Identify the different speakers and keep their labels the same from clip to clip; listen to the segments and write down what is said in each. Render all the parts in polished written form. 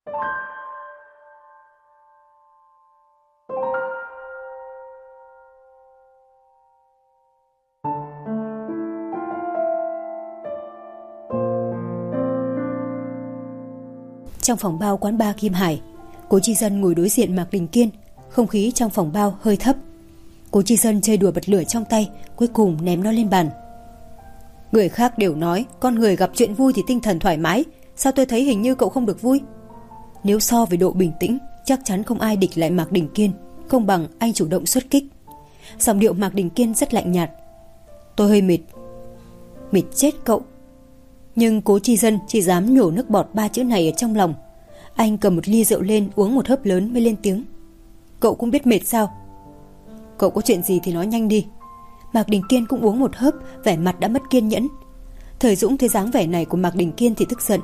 Speaker 1: Trong phòng bao quán bar Kim Hải, Cố Chi Dân ngồi đối diện Mạc Đình Kiên. Không khí trong phòng bao hơi thấp. Cố Chi Dân chơi đùa bật lửa trong tay, cuối cùng ném nó lên bàn. Người khác đều nói con người gặp chuyện vui thì tinh thần thoải mái, sao tôi thấy hình như cậu không được vui? Nếu so với độ bình tĩnh, chắc chắn không ai địch lại Mạc Đình Kiên, không bằng anh chủ động xuất kích. Giọng điệu Mạc Đình Kiên rất lạnh nhạt. Tôi hơi mệt. Mệt chết cậu. Nhưng Cố Chi Dân chỉ dám nhổ nước bọt 3 chữ này ở trong lòng. Anh cầm một ly rượu lên uống một hớp lớn mới lên tiếng. Cậu cũng biết mệt sao? Cậu có chuyện gì thì nói nhanh đi. Mạc Đình Kiên cũng uống một hớp, vẻ mặt đã mất kiên nhẫn. Thời Dũng thấy dáng vẻ này của Mạc Đình Kiên thì tức giận.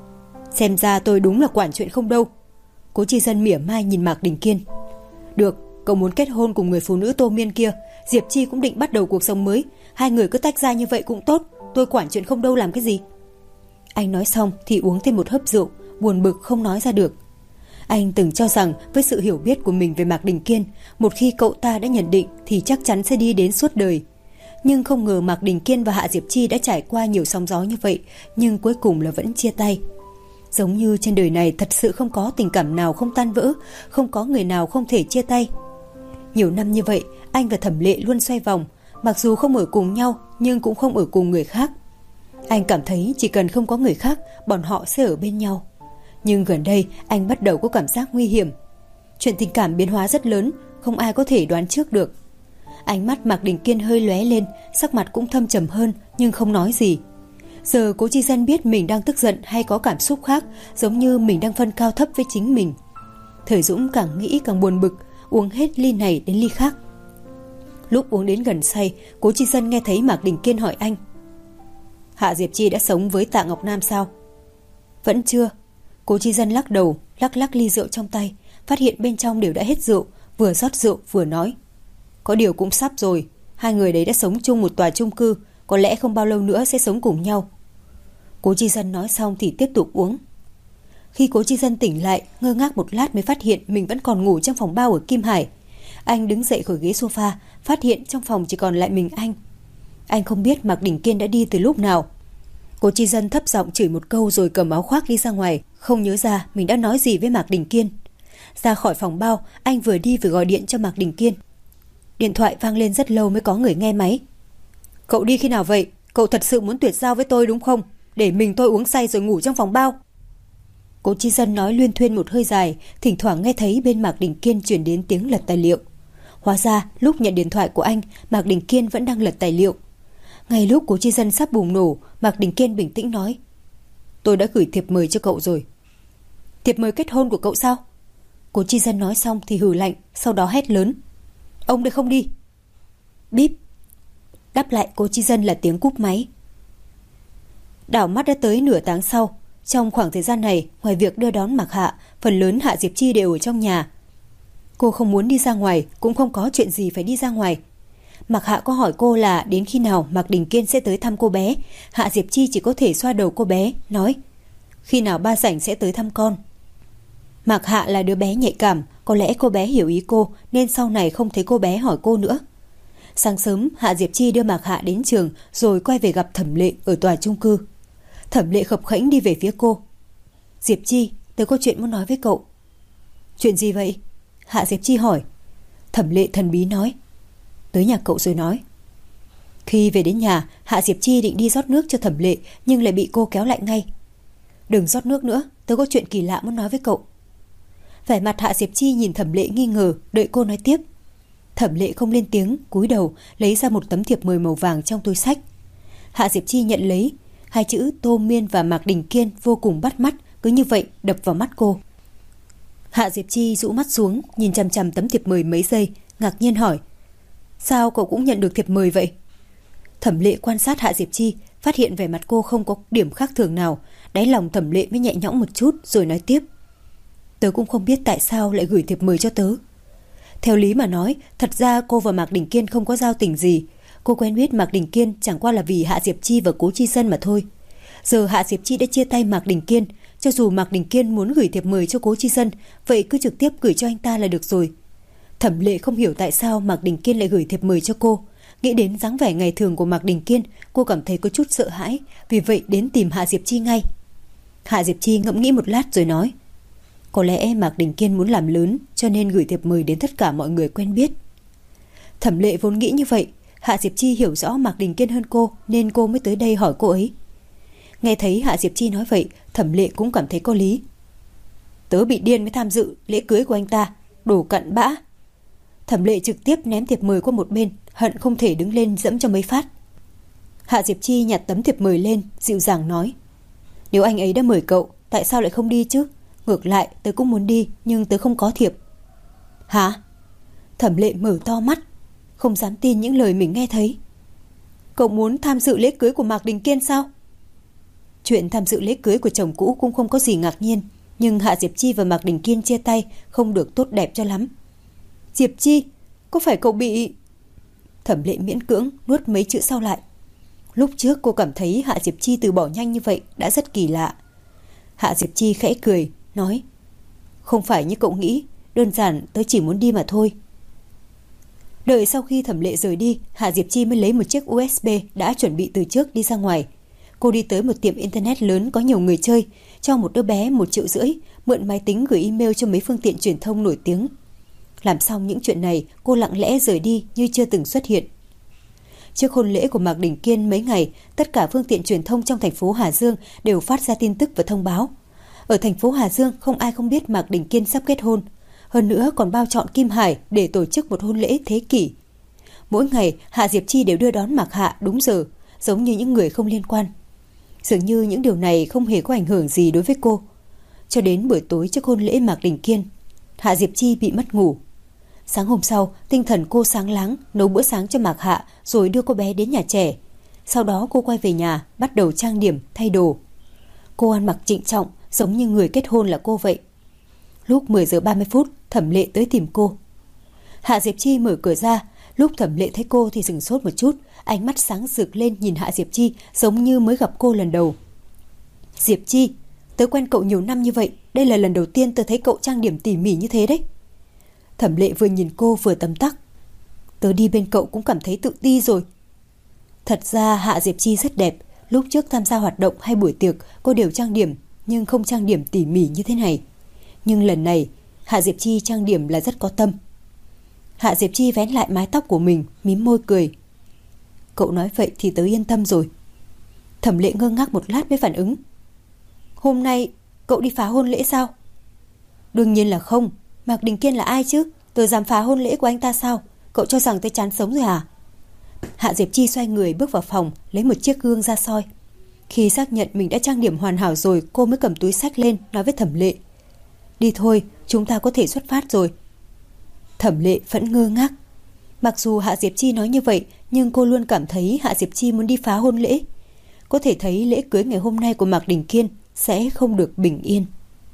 Speaker 1: Xem ra tôi đúng là quản chuyện không đâu. Cố Chi Dân mỉa mai nhìn Mạc Đình Kiên. Được, cậu muốn kết hôn cùng người phụ nữ Tô Miên kia, Diệp Chi cũng định bắt đầu cuộc sống mới, hai người cứ tách ra như vậy cũng tốt, tôi quản chuyện không đâu làm cái gì. Anh nói xong thì uống thêm một hớp rượu, buồn bực không nói ra được. Anh từng cho rằng với sự hiểu biết của mình về Mạc Đình Kiên, một khi cậu ta đã nhận định thì chắc chắn sẽ đi đến suốt đời. Nhưng không ngờ Mạc Đình Kiên và Hạ Diệp Chi đã trải qua nhiều sóng gió như vậy, nhưng cuối cùng là vẫn chia tay. Giống như trên đời này thật sự không có tình cảm nào không tan vỡ, không có người nào không thể chia tay. Nhiều năm như vậy, anh và Thẩm Lệ luôn xoay vòng, mặc dù không ở cùng nhau nhưng cũng không ở cùng người khác. Anh cảm thấy chỉ cần không có người khác, bọn họ sẽ ở bên nhau. Nhưng gần đây anh bắt đầu có cảm giác nguy hiểm. Chuyện tình cảm biến hóa rất lớn, không ai có thể đoán trước được. Ánh mắt Mạc Đình Kiên hơi lóe lên, sắc mặt cũng thâm trầm hơn nhưng không nói gì. Giờ Cố Chi Dân biết mình đang tức giận hay có cảm xúc khác, giống như mình đang phân cao thấp với chính mình. Thời Dũng càng nghĩ càng buồn bực, uống hết ly này đến ly khác. Lúc uống đến gần say, Cố Chi Dân nghe thấy Mạc Đình Kiên hỏi anh. Hạ Diệp Chi đã sống với Tạ Ngọc Nam sao? Vẫn chưa. Cố Chi Dân lắc đầu, lắc ly rượu trong tay, phát hiện bên trong đều đã hết rượu, vừa rót rượu vừa nói. Có điều cũng sắp rồi, hai người đấy đã sống chung một tòa chung cư, có lẽ không bao lâu nữa sẽ sống cùng nhau. Cố Chi Dân nói xong thì tiếp tục uống. Khi Cố Chi Dân tỉnh lại, ngơ ngác một lát mới phát hiện mình vẫn còn ngủ trong phòng bao ở Kim Hải. Anh đứng dậy khỏi ghế sofa, phát hiện trong phòng chỉ còn lại mình anh. Anh không biết Mạc Đình Kiên đã đi từ lúc nào. Cố Chi Dân thấp giọng chửi một câu rồi cầm áo khoác đi ra ngoài, không nhớ ra mình đã nói gì với Mạc Đình Kiên. Ra khỏi phòng bao, anh vừa đi vừa gọi điện cho Mạc Đình Kiên. Điện thoại vang lên rất lâu mới có người nghe máy. Cậu đi khi nào vậy? Cậu thật sự muốn tuyệt giao với tôi đúng không? Để mình tôi uống say rồi ngủ trong phòng bao. Cố Chi Dân nói luyên thuyên một hơi dài, thỉnh thoảng nghe thấy bên Mạc Đình Kiên truyền đến tiếng lật tài liệu. Hóa ra lúc nhận điện thoại của anh, Mạc Đình Kiên vẫn đang lật tài liệu. Ngay lúc Cố Chi Dân sắp bùng nổ, Mạc Đình Kiên bình tĩnh nói. Tôi đã gửi thiệp mời cho cậu rồi. Thiệp mời kết hôn của cậu sao? Cố Chi Dân nói xong thì hừ lạnh, sau đó hét lớn. Ông đây không đi. Bíp. Đáp lại Cố Chi Dân là tiếng cúp máy. Đảo mắt đã tới nửa tháng sau. Trong khoảng thời gian này, ngoài việc đưa đón Mạc Hạ, phần lớn Hạ Diệp Chi đều ở trong nhà. Cô không muốn đi ra ngoài, cũng không có chuyện gì phải đi ra ngoài. Mạc Hạ có hỏi cô là đến khi nào Mạc Đình Kiên sẽ tới thăm cô bé. Hạ Diệp Chi chỉ có thể xoa đầu cô bé, nói khi nào ba rảnh sẽ tới thăm con. Mạc Hạ là đứa bé nhạy cảm, có lẽ cô bé hiểu ý cô nên sau này không thấy cô bé hỏi cô nữa. Sáng sớm, Hạ Diệp Chi đưa Mạc Hạ đến trường rồi quay về gặp Thẩm Lệ ở tòa chung cư. Thẩm Lệ khập khẽnh đi về phía cô. Diệp Chi, tớ có chuyện muốn nói với cậu. Chuyện gì vậy? Hạ Diệp Chi hỏi. Thẩm Lệ thần bí nói. Tới nhà cậu rồi nói. Khi về đến nhà, Hạ Diệp Chi định đi rót nước cho Thẩm Lệ nhưng lại bị cô kéo lại ngay. Đừng rót nước nữa, tớ có chuyện kỳ lạ muốn nói với cậu. Vẻ mặt Hạ Diệp Chi nhìn Thẩm Lệ nghi ngờ, đợi cô nói tiếp. Thẩm Lệ không lên tiếng, cúi đầu lấy ra một tấm thiệp mời màu vàng trong túi xách. Hạ Diệp Chi nhận lấy, hai chữ Tô Miên và Mạc Đình Kiên vô cùng bắt mắt, cứ như vậy đập vào mắt cô. Hạ Diệp Chi rũ mắt xuống, nhìn chằm chằm tấm thiệp mời mấy giây, ngạc nhiên hỏi. Sao cậu cũng nhận được thiệp mời vậy? Thẩm Lệ quan sát Hạ Diệp Chi, phát hiện vẻ mặt cô không có điểm khác thường nào, đáy lòng Thẩm Lệ mới nhẹ nhõm một chút rồi nói tiếp. Tớ cũng không biết tại sao lại gửi thiệp mời cho tớ. Theo lý mà nói, thật ra cô và Mạc Đình Kiên không có giao tình gì. Cô quen biết Mạc Đình Kiên chẳng qua là vì Hạ Diệp Chi và Cố Chi Dân mà thôi. Giờ Hạ Diệp Chi đã chia tay Mạc Đình Kiên, Cho dù Mạc Đình Kiên muốn gửi thiệp mời cho Cố Chi Dân, vậy cứ trực tiếp gửi cho anh ta là được rồi. Thẩm Lệ không hiểu tại sao Mạc Đình Kiên lại gửi thiệp mời cho cô. Nghĩ đến dáng vẻ ngày thường của Mạc Đình Kiên, cô cảm thấy có chút sợ hãi, vì vậy đến tìm Hạ Diệp Chi ngay. Hạ Diệp Chi ngẫm nghĩ một lát rồi nói: có lẽ Mạc Đình Kiên muốn làm lớn, cho nên gửi thiệp mời đến tất cả mọi người quen biết. Thẩm Lệ vốn nghĩ như vậy. Hạ Diệp Chi hiểu rõ Mạc Đình Kiên hơn cô, nên cô mới tới đây hỏi cô ấy. Nghe thấy Hạ Diệp Chi nói vậy, Thẩm Lệ cũng cảm thấy có lý. Tớ bị điên mới tham dự lễ cưới của anh ta, đồ cặn bã. Thẩm Lệ trực tiếp ném thiệp mời qua một bên, hận không thể đứng lên dẫm cho mấy phát. Hạ Diệp Chi nhặt tấm thiệp mời lên, dịu dàng nói: nếu anh ấy đã mời cậu, tại sao lại không đi chứ? Ngược lại, tớ cũng muốn đi, nhưng tớ không có thiệp. Hả? Thẩm Lệ mở to mắt, không dám tin những lời mình nghe thấy. Cậu muốn tham dự lễ cưới của Mạc Đình Kiên sao? Chuyện tham dự lễ cưới của chồng cũ cũng không có gì ngạc nhiên, nhưng Hạ Diệp Chi và Mạc Đình Kiên chia tay không được tốt đẹp cho lắm. Diệp Chi, có phải cậu bị... Thẩm Lệ miễn cưỡng nuốt mấy chữ sau lại. Lúc trước cô cảm thấy Hạ Diệp Chi từ bỏ nhanh như vậy đã rất kỳ lạ. Hạ Diệp Chi khẽ cười, nói: không phải như cậu nghĩ, đơn giản tớ chỉ muốn đi mà thôi. Đợi sau khi Thẩm Lệ rời đi, Hạ Diệp Chi mới lấy một chiếc USB đã chuẩn bị từ trước đi ra ngoài. Cô đi tới một tiệm internet lớn có nhiều người chơi, cho một đứa bé 1,5 triệu, mượn máy tính gửi email cho mấy phương tiện truyền thông nổi tiếng. Làm xong những chuyện này, cô lặng lẽ rời đi như chưa từng xuất hiện. Trước hôn lễ của Mạc Đình Kiên mấy ngày, tất cả phương tiện truyền thông trong thành phố Hà Dương đều phát ra tin tức và thông báo. Ở thành phố Hà Dương không ai không biết Mạc Đình Kiên sắp kết hôn. Hơn nữa còn bao chọn Kim Hải để tổ chức một hôn lễ thế kỷ. Mỗi ngày Hạ Diệp Chi đều đưa đón Mạc Hạ đúng giờ, giống như những người không liên quan. Dường như những điều này không hề có ảnh hưởng gì đối với cô. Cho đến buổi tối trước hôn lễ Mạc Đình Kiên, Hạ Diệp Chi bị mất ngủ. Sáng hôm sau, tinh thần cô sáng láng, nấu bữa sáng cho Mạc Hạ rồi đưa cô bé đến nhà trẻ. Sau đó cô quay về nhà, bắt đầu trang điểm, thay đồ. Cô ăn mặc trịnh trọng, giống như người kết hôn là cô vậy. Lúc 10 giờ 30 phút, Thẩm Lệ tới tìm cô. Hạ Diệp Chi mở cửa ra. Lúc Thẩm Lệ thấy cô thì sửng sốt một chút, ánh mắt sáng rực lên nhìn Hạ Diệp Chi, giống như mới gặp cô lần đầu. Diệp Chi, tớ quen cậu nhiều năm như vậy, đây là lần đầu tiên tớ thấy cậu trang điểm tỉ mỉ như thế đấy. Thẩm Lệ vừa nhìn cô vừa tấm tắc. Tớ đi bên cậu cũng cảm thấy tự ti rồi. Thật ra Hạ Diệp Chi rất đẹp. Lúc trước tham gia hoạt động hay buổi tiệc, cô đều trang điểm, nhưng không trang điểm tỉ mỉ như thế này. Nhưng lần này, Hạ Diệp Chi trang điểm là rất có tâm. Hạ Diệp Chi vén lại mái tóc của mình, mím môi cười. Cậu nói vậy thì tớ yên tâm rồi. Thẩm Lệ ngơ ngác một lát mới phản ứng. Hôm nay cậu đi phá hôn lễ sao? Đương nhiên là không. Mạc Đình Kiên là ai chứ? Tớ dám phá hôn lễ của anh ta sao? Cậu cho rằng tớ chán sống rồi hả? Hạ Diệp Chi xoay người bước vào phòng, lấy một chiếc gương ra soi. Khi xác nhận mình đã trang điểm hoàn hảo rồi, cô mới cầm túi xách lên nói với Thẩm Lệ. Đi thôi, chúng ta có thể xuất phát rồi. Thẩm Lệ vẫn ngơ ngác. Mặc dù Hạ Diệp Chi nói như vậy, nhưng cô luôn cảm thấy Hạ Diệp Chi muốn đi phá hôn lễ. Có thể thấy lễ cưới ngày hôm nay của Mạc Đình Kiên sẽ không được bình yên.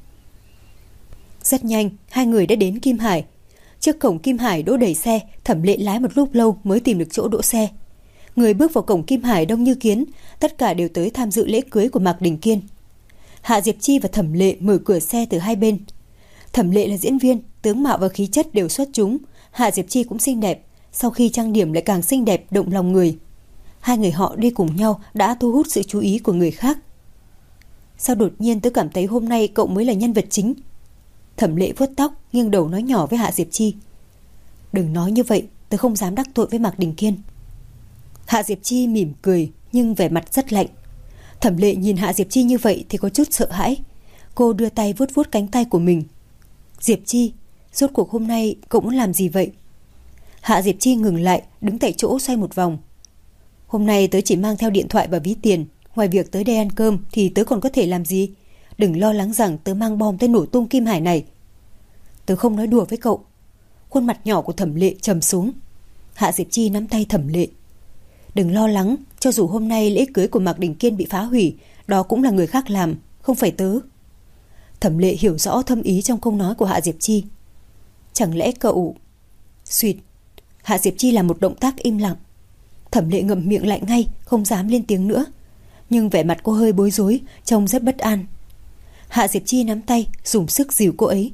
Speaker 1: Rất nhanh, hai người đã đến Kim Hải. Trước cổng Kim Hải đỗ đầy xe, Thẩm Lệ lái một lúc lâu mới tìm được chỗ đỗ xe. Người bước vào cổng Kim Hải đông như kiến, tất cả đều tới tham dự lễ cưới của Mạc Đình Kiên. Hạ Diệp Chi và Thẩm Lệ mở cửa xe từ hai bên. Thẩm Lệ là diễn viên, tướng mạo và khí chất đều xuất chúng. Hạ Diệp Chi cũng xinh đẹp, sau khi trang điểm lại càng xinh đẹp động lòng người. Hai người họ đi cùng nhau đã thu hút sự chú ý của người khác. Sao đột nhiên tớ cảm thấy hôm nay cậu mới là nhân vật chính? Thẩm Lệ vuốt tóc, nghiêng đầu nói nhỏ với Hạ Diệp Chi. Đừng nói như vậy, tớ không dám đắc tội với Mạc Đình Kiên. Hạ Diệp Chi mỉm cười, nhưng vẻ mặt rất lạnh. Thẩm Lệ nhìn Hạ Diệp Chi như vậy thì có chút sợ hãi. Cô đưa tay vuốt vuốt cánh tay của mình. Diệp Chi, rốt cuộc hôm nay cậu muốn làm gì vậy? Hạ Diệp Chi ngừng lại, đứng tại chỗ xoay một vòng. Hôm nay tớ chỉ mang theo điện thoại và ví tiền. Ngoài việc tới đây ăn cơm thì tớ còn có thể làm gì? Đừng lo lắng rằng tớ mang bom tới nổ tung Kim Hải này. Tớ không nói đùa với cậu. Khuôn mặt nhỏ của Thẩm Lệ trầm xuống. Hạ Diệp Chi nắm tay Thẩm Lệ. Đừng lo lắng, cho dù hôm nay lễ cưới của Mạc Đình Kiên bị phá hủy, đó cũng là người khác làm, không phải tớ. Thẩm Lệ hiểu rõ thâm ý trong câu nói của Hạ Diệp Chi. Chẳng lẽ cậu... Xuyệt. Hạ Diệp Chi làm một động tác im lặng. Thẩm Lệ ngậm miệng lại ngay, không dám lên tiếng nữa. Nhưng vẻ mặt cô hơi bối rối, trông rất bất an. Hạ Diệp Chi nắm tay dùng sức dìu cô ấy.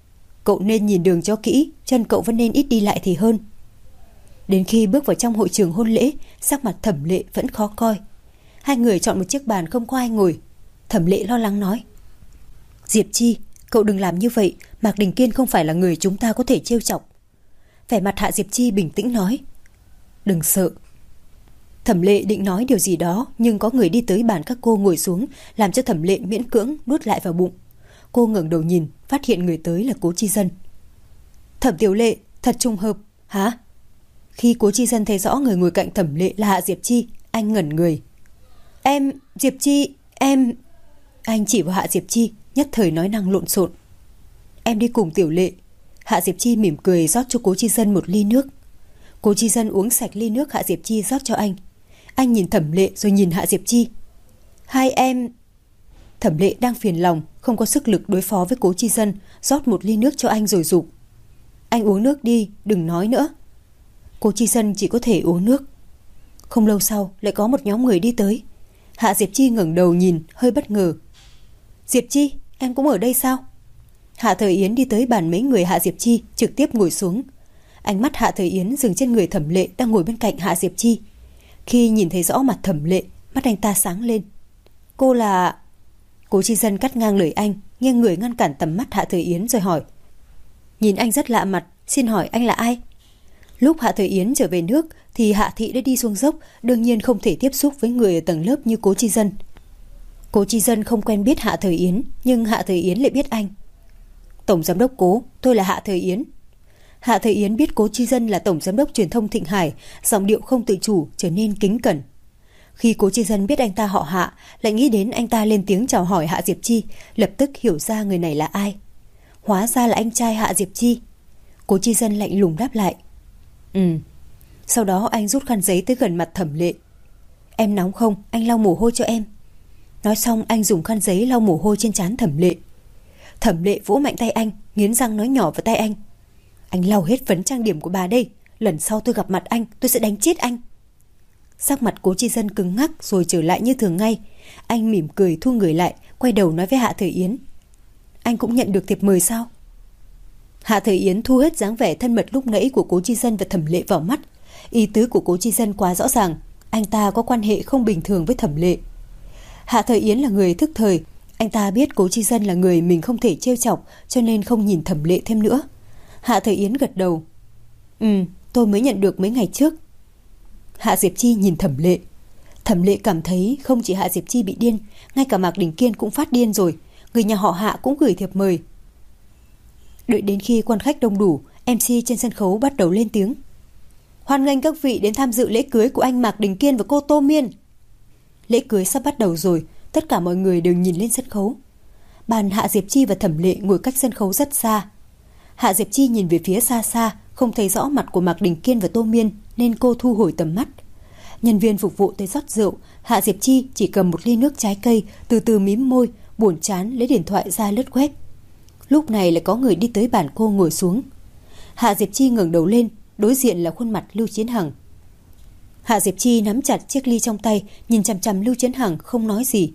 Speaker 1: Cậu nên nhìn đường cho kỹ, chân cậu vẫn nên ít đi lại thì hơn. Đến khi bước vào trong hội trường hôn lễ, sắc mặt Thẩm Lệ vẫn khó coi. Hai người chọn một chiếc bàn không có ai ngồi. Thẩm Lệ lo lắng nói: Diệp Chi, cậu đừng làm như vậy, Mạc Đình Kiên không phải là người chúng ta có thể trêu chọc. Vẻ mặt Hạ Diệp Chi bình tĩnh nói: Đừng sợ. Thẩm Lệ định nói điều gì đó, nhưng có người đi tới bàn các cô ngồi xuống, làm cho Thẩm Lệ miễn cưỡng nuốt lại vào bụng. Cô ngẩng đầu nhìn, phát hiện người tới là Cố Chi Dân. Thẩm Tiểu Lệ, thật trùng hợp. Hả? Khi Cố Chi Dân thấy rõ người ngồi cạnh Thẩm Lệ là Hạ Diệp Chi, anh ngẩn người. Em, Diệp Chi, em... Anh chỉ vào Hạ Diệp Chi, nhất thời nói năng lộn xộn. Em đi cùng Tiểu Lệ. Hạ Diệp Chi mỉm cười rót cho Cố Chi Dân một ly nước. Cố Chi Dân uống sạch ly nước Hạ Diệp Chi rót cho anh. Anh nhìn Thẩm Lệ rồi nhìn Hạ Diệp Chi. Hai em... Thẩm Lệ đang phiền lòng, không có sức lực đối phó với Cố Chi Dân, rót một ly nước cho anh rồi giục. Anh uống nước đi, đừng nói nữa. Cố Chi Dân chỉ có thể uống nước. Không lâu sau lại có một nhóm người đi tới. Hạ Diệp Chi ngẩng đầu nhìn, hơi bất ngờ. Diệp Chi, em cũng ở đây sao? Hạ Thời Yến đi tới bàn mấy người Hạ Diệp Chi, trực tiếp ngồi xuống. Ánh mắt Hạ Thời Yến dừng trên người Thẩm Lệ đang ngồi bên cạnh Hạ Diệp Chi. Khi nhìn thấy rõ mặt Thẩm Lệ, mắt anh ta sáng lên. Cô là... Cố Chi Dân cắt ngang lời anh, nghiêng người ngăn cản tầm mắt Hạ Thời Yến rồi hỏi. Nhìn anh rất lạ mặt, xin hỏi anh là ai? Lúc Hạ Thời Yến trở về nước thì Hạ thị đã đi xuống dốc, đương nhiên không thể tiếp xúc với người ở tầng lớp như Cố Chi Dân. Cố Chi Dân không quen biết Hạ Thời Yến, nhưng Hạ Thời Yến lại biết anh. Tổng giám đốc Cố, tôi là Hạ Thời Yến. Hạ Thời Yến biết Cố Chi Dân là tổng giám đốc truyền thông Thịnh Hải, giọng điệu không tự chủ trở nên kính cẩn. Khi Cố Chi Dân biết anh ta họ Hạ, lại nghĩ đến anh ta lên tiếng chào hỏi Hạ Diệp Chi, lập tức hiểu ra người này là ai. Hóa ra là anh trai Hạ Diệp Chi. Cố Chi Dân lạnh lùng đáp lại. Sau đó anh rút khăn giấy tới gần mặt Thẩm Lệ. Em nóng không, anh lau mồ hôi cho em. Nói xong anh dùng khăn giấy lau mồ hôi trên trán Thẩm Lệ. Thẩm Lệ vỗ mạnh tay anh, nghiến răng nói nhỏ vào tay anh. Anh lau hết phấn trang điểm của bà đây, lần sau tôi gặp mặt anh tôi sẽ đánh chết anh. Sắc mặt Cố Chi Dân cứng ngắc rồi trở lại như thường ngay. Anh mỉm cười thu người lại, quay đầu nói với Hạ Thời Yến. Anh cũng nhận được thiệp mời sao? Hạ Thời Yến thu hết dáng vẻ thân mật lúc nãy của Cố Chi Dân và Thẩm Lệ vào mắt. Ý tứ của Cố Chi Dân quá rõ ràng, anh ta có quan hệ không bình thường với Thẩm Lệ. Hạ Thời Yến là người thức thời, anh ta biết Cố Chi Dân là người mình không thể trêu chọc, cho nên không nhìn Thẩm Lệ thêm nữa. Hạ Thời Yến gật đầu. Tôi mới nhận được mấy ngày trước. Hạ Diệp Chi nhìn Thẩm Lệ. Thẩm Lệ cảm thấy không chỉ Hạ Diệp Chi bị điên, ngay cả Mạc Đình Kiên cũng phát điên rồi. Người nhà họ Hạ cũng gửi thiệp mời. Đợi đến khi quan khách đông đủ, MC trên sân khấu bắt đầu lên tiếng. Hoan nghênh các vị đến tham dự lễ cưới của anh Mạc Đình Kiên và cô Tô Miên. Lễ cưới sắp bắt đầu rồi, tất cả mọi người đều nhìn lên sân khấu. Bàn Hạ Diệp Chi và Thẩm Lệ ngồi cách sân khấu rất xa. Hạ Diệp Chi nhìn về phía xa xa, không thấy rõ mặt của Mạc Đình Kiên và Tô Miên nên cô thu hồi tầm mắt. Nhân viên phục vụ tới rót rượu, Hạ Diệp Chi chỉ cầm một ly nước trái cây, từ từ mím môi, buồn chán lấy điện thoại ra lướt web. Lúc này lại có người đi tới bàn cô ngồi xuống. Hạ Diệp Chi ngẩng đầu lên, đối diện là khuôn mặt Lưu Chiến Hằng. Hạ Diệp Chi nắm chặt chiếc ly trong tay, nhìn chằm chằm Lưu Chiến Hằng không nói gì.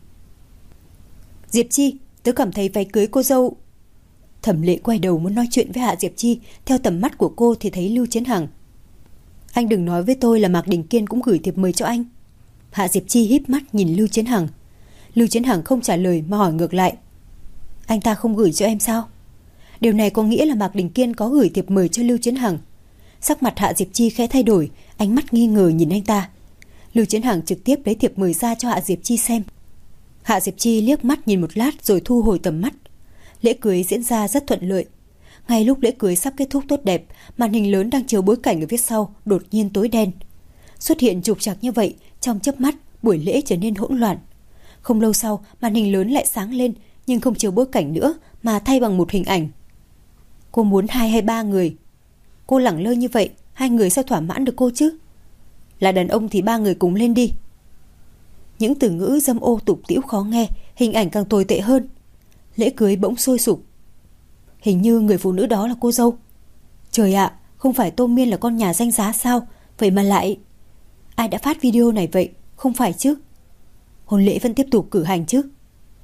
Speaker 1: Diệp Chi, tớ cảm thấy váy cưới cô dâu... Thẩm Lệ quay đầu muốn nói chuyện với Hạ Diệp Chi, theo tầm mắt của cô thì thấy Lưu Chiến Hằng. Anh đừng nói với tôi là Mạc Đình Kiên cũng gửi thiệp mời cho anh. Hạ Diệp Chi híp mắt nhìn Lưu Chiến Hằng. Lưu Chiến Hằng không trả lời mà hỏi ngược lại. Anh ta không gửi cho em sao? Điều này có nghĩa là Mạc Đình Kiên có gửi thiệp mời cho Lưu Chiến Hằng. Sắc mặt Hạ Diệp Chi khẽ thay đổi, ánh mắt nghi ngờ nhìn anh ta. Lưu Chiến Hằng trực tiếp lấy thiệp mời ra cho Hạ Diệp Chi xem. Hạ Diệp Chi liếc mắt nhìn một lát rồi thu hồi tầm mắt. Lễ cưới diễn ra rất thuận lợi. Ngay lúc lễ cưới sắp kết thúc tốt đẹp, màn hình lớn đang chiếu bối cảnh ở phía sau đột nhiên tối đen. Xuất hiện trục trặc như vậy, trong chớp mắt buổi lễ trở nên hỗn loạn. Không lâu sau, màn hình lớn lại sáng lên, nhưng không chiếu bối cảnh nữa mà thay bằng một hình ảnh. Cô muốn 2 hay 3 người? Cô lẳng lơ như vậy, 2 người sao thỏa mãn được cô chứ? Là đàn ông thì 3 người cùng lên đi. Những từ ngữ dâm ô tục tĩu khó nghe, hình ảnh càng tồi tệ hơn. Lễ cưới bỗng sôi sục. Hình như người phụ nữ đó là cô dâu. Trời ạ, không phải Tô Miên là con nhà danh giá sao? Vậy mà lại... Ai đã phát video này vậy? Không phải chứ? Hôn lễ vẫn tiếp tục cử hành chứ?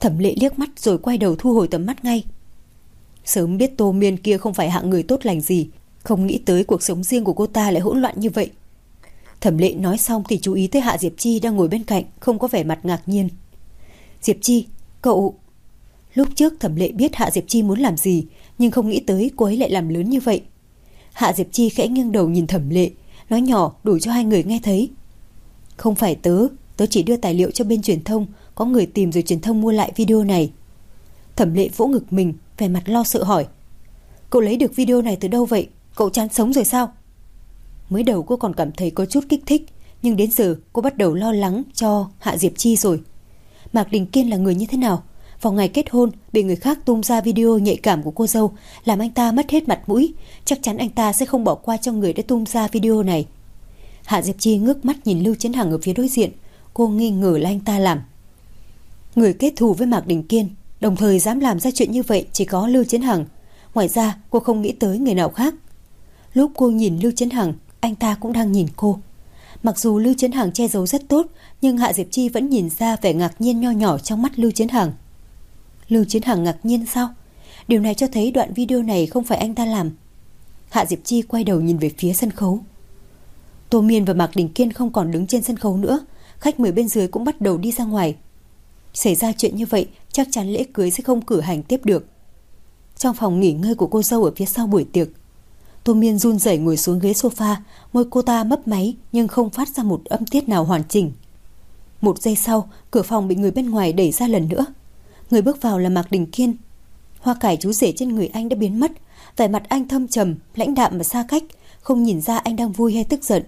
Speaker 1: Thẩm Lệ liếc mắt rồi quay đầu thu hồi tầm mắt ngay. Sớm biết Tô Miên kia không phải hạng người tốt lành gì, không nghĩ tới cuộc sống riêng của cô ta lại hỗn loạn như vậy. Thẩm Lệ nói xong thì chú ý tới Hạ Diệp Chi đang ngồi bên cạnh, không có vẻ mặt ngạc nhiên. Diệp Chi, cậu... Lúc trước Thẩm Lệ biết Hạ Diệp Chi muốn làm gì, nhưng không nghĩ tới cô ấy lại làm lớn như vậy. Hạ Diệp Chi khẽ nghiêng đầu nhìn Thẩm Lệ, nói nhỏ đủ cho hai người nghe thấy. Không phải tớ chỉ đưa tài liệu cho bên truyền thông, có người tìm rồi truyền thông mua lại video này. Thẩm Lệ vỗ ngực mình, vẻ mặt lo sợ hỏi. Cậu lấy được video này từ đâu vậy? Cậu chán sống rồi sao? Mới đầu cô còn cảm thấy có chút kích thích, nhưng đến giờ cô bắt đầu lo lắng cho Hạ Diệp Chi rồi. Mạc Đình Kiên là người như thế nào? Vào ngày kết hôn bị người khác tung ra video nhạy cảm của cô dâu, làm anh ta mất hết mặt mũi. Chắc chắn anh ta sẽ không bỏ qua cho người đã tung ra video này. Hạ Diệp Chi ngước mắt nhìn Lưu Chiến Hằng ở phía đối diện. Cô nghi ngờ là anh ta làm. Người kết thù với Mạc Đình Kiên, đồng thời dám làm ra chuyện như vậy chỉ có Lưu Chiến Hằng. Ngoài ra cô không nghĩ tới người nào khác. Lúc cô nhìn Lưu Chiến Hằng, anh ta cũng đang nhìn cô. Mặc dù Lưu Chiến Hằng che giấu rất tốt, nhưng Hạ Diệp Chi vẫn nhìn ra vẻ ngạc nhiên nho nhỏ trong mắt Lưu Chiến Hằng. Lưu Chiến Hằng ngạc nhiên sao? Điều này cho thấy đoạn video này không phải anh ta làm. Hạ Diệp Chi quay đầu nhìn về phía sân khấu. Tô Miên và Mạc Đình Kiên không còn đứng trên sân khấu nữa, khách mời bên dưới cũng bắt đầu đi ra ngoài. Xảy ra chuyện như vậy, chắc chắn lễ cưới sẽ không cử hành tiếp được. Trong phòng nghỉ ngơi của cô dâu ở phía sau buổi tiệc, Tô Miên run rẩy ngồi xuống ghế sofa, môi cô ta mấp máy nhưng không phát ra một âm tiết nào hoàn chỉnh. Một giây sau, cửa phòng bị người bên ngoài đẩy ra lần nữa. Người bước vào là Mạc Đình Kiên. Hoa cải chú rể trên người anh đã biến mất, vẻ mặt anh thâm trầm, lãnh đạm và xa cách, không nhìn ra anh đang vui hay tức giận.